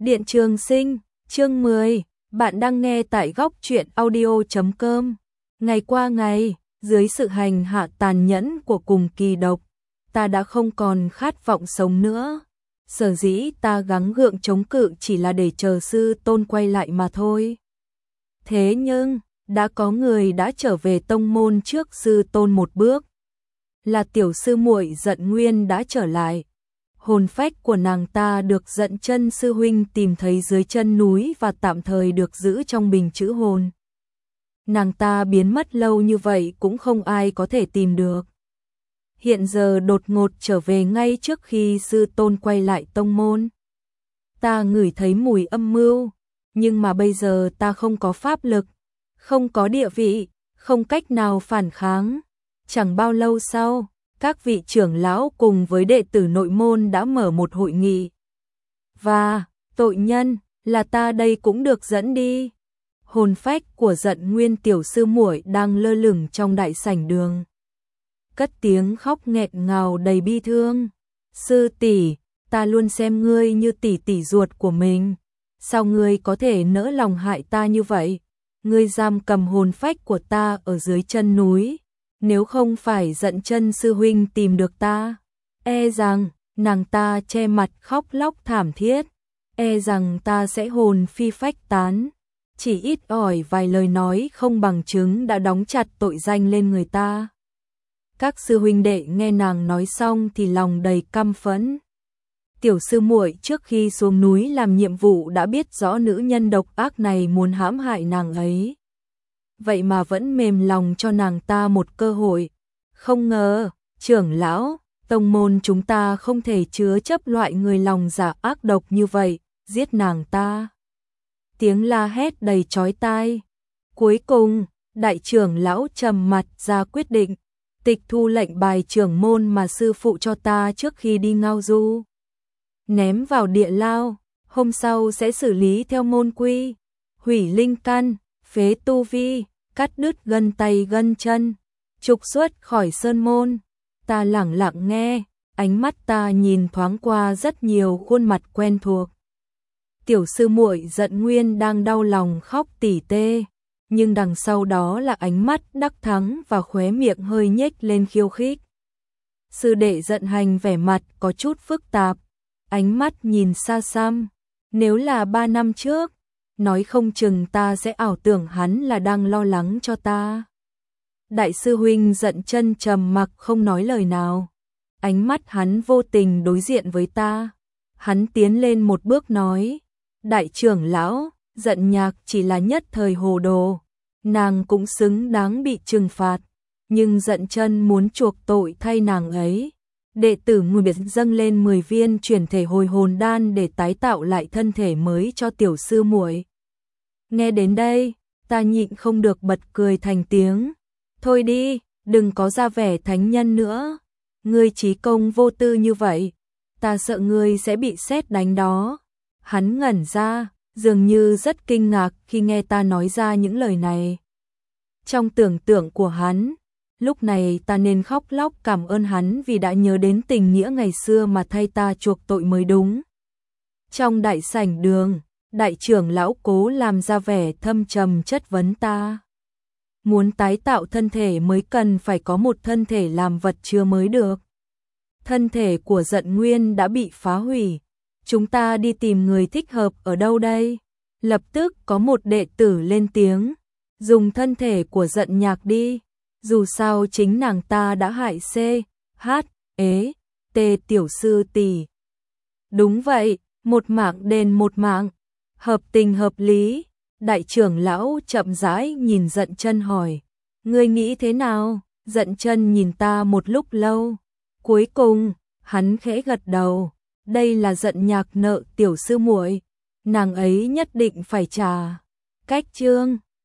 Điện Trường Sinh, chương 10, bạn đang nghe tại góc truyện audio.com. Ngày qua ngày, dưới sự hành hạ tàn nhẫn của cùng kỳ độc, ta đã không còn khát vọng sống nữa. Sở dĩ ta gắng gượng chống cự chỉ là để chờ sư tôn quay lại mà thôi. Thế nhưng, đã có người đã trở về tông môn trước sư tôn một bước. Là tiểu sư muội Dận Nguyên đã trở lại. Hồn phách của nàng ta được Dận Chân sư huynh tìm thấy dưới chân núi và tạm thời được giữ trong bình trữ hồn. Nàng ta biến mất lâu như vậy cũng không ai có thể tìm được. Hiện giờ đột ngột trở về ngay trước khi sư tôn quay lại tông môn. Ta ngửi thấy mùi âm mưu, nhưng mà bây giờ ta không có pháp lực, không có địa vị, không cách nào phản kháng. Chẳng bao lâu sau, các vị trưởng lão cùng với đệ tử nội môn đã mở một hội nghị. Và, tội nhân, là ta đây cũng được dẫn đi. Hồn phách của Dận Nguyên tiểu sư muội đang lơ lửng trong đại sảnh đường. Cất tiếng khóc nghẹn ngào đầy bi thương. Sư tỷ, ta luôn xem ngươi như tỷ tỷ ruột của mình. Sao ngươi có thể nỡ lòng hại ta như vậy? Ngươi giam cầm hồn phách của ta ở dưới chân núi. Nếu không phải Dận Chân sư huynh tìm được ta, e rằng nàng ta che mặt khóc lóc thảm thiết, e rằng ta sẽ hồn phi phách tán. Chỉ ít ỏi vài lời nói không bằng chứng đã đóng chặt tội danh lên người ta. Các sư huynh đệ nghe nàng nói xong thì lòng đầy căm phẫn. Tiểu sư muội trước khi xuống núi làm nhiệm vụ đã biết rõ nữ nhân độc ác này muốn hãm hại nàng ấy. Vậy mà vẫn mềm lòng cho nàng ta một cơ hội. Không ngờ, trưởng lão, tông môn chúng ta không thể chứa chấp loại người lòng dạ ác độc như vậy, giết nàng ta. Tiếng la hét đầy chói tai. Cuối cùng, đại trưởng lão trầm mặt ra quyết định, tịch thu lệnh bài trưởng môn mà sư phụ cho ta trước khi đi ngao du. Ném vào địa lao, hôm sau sẽ xử lý theo môn quy, hủy linh căn, phế tu vi, cắt đứt gân tay gân chân, trục xuất khỏi sơn môn. Ta lẳng lặng nghe, ánh mắt ta nhìn thoáng qua rất nhiều khuôn mặt quen thuộc. Tiểu sư muội Dận Nguyên đang đau lòng khóc tỉ tê, nhưng đằng sau đó là ánh mắt đắc thắng và khóe miệng hơi nhếch lên khiêu khích. Sư đệ Dận Hành vẻ mặt có chút phức tạp, ánh mắt nhìn xa xăm. Nếu là 3 năm trước, nói không chừng ta sẽ ảo tưởng hắn là đang lo lắng cho ta. Đại sư huynh Dận Chân trầm mặc không nói lời nào. Ánh mắt hắn vô tình đối diện với ta. Hắn tiến lên một bước nói, đại trưởng lão, Dận Nhạc chỉ là nhất thời hồ đồ, nàng cũng xứng đáng bị trừng phạt, nhưng Dận Chân muốn chuộc tội thay nàng ấy. Đệ tử Ngụy Biệt dâng lên 10 viên chuyển thể hồi hồn đan để tái tạo lại thân thể mới cho tiểu sư muội. Nghe đến đây, ta nhịn không được bật cười thành tiếng. Thôi đi, đừng có ra vẻ thánh nhân nữa. Ngươi trí công vô tư như vậy, ta sợ ngươi sẽ bị sét đánh đó. Hắn ngẩn ra, dường như rất kinh ngạc khi nghe ta nói ra những lời này. Trong tưởng tượng của hắn, lúc này ta nên khóc lóc cảm ơn hắn vì đã nhớ đến tình nghĩa ngày xưa mà thay ta chuộc tội mới đúng. Trong đại sảnh đường, đại trưởng lão cố làm ra vẻ thâm trầm chất vấn ta. Muốn tái tạo thân thể mới cần phải có một thân thể làm vật chứa mới được. Thân thể của Dận Nguyên đã bị phá hủy. Chúng ta đi tìm người thích hợp ở đâu đây? Lập tức có một đệ tử lên tiếng. Dùng thân thể của Dận Nhạc đi. Dù sao chính nàng ta đã hại C, H, ế, T tiểu sư tỷ. Đúng vậy, một mạng đền một mạng. Hợp tình hợp lý. Đại trưởng lão chậm rãi nhìn Dận Chân hỏi. Ngươi nghĩ thế nào? Dận Chân nhìn ta một lúc lâu. Cuối cùng, hắn khẽ gật đầu. Đây là Dận Nhạc nợ tiểu sư muội, nàng ấy nhất định phải trả. Cách chương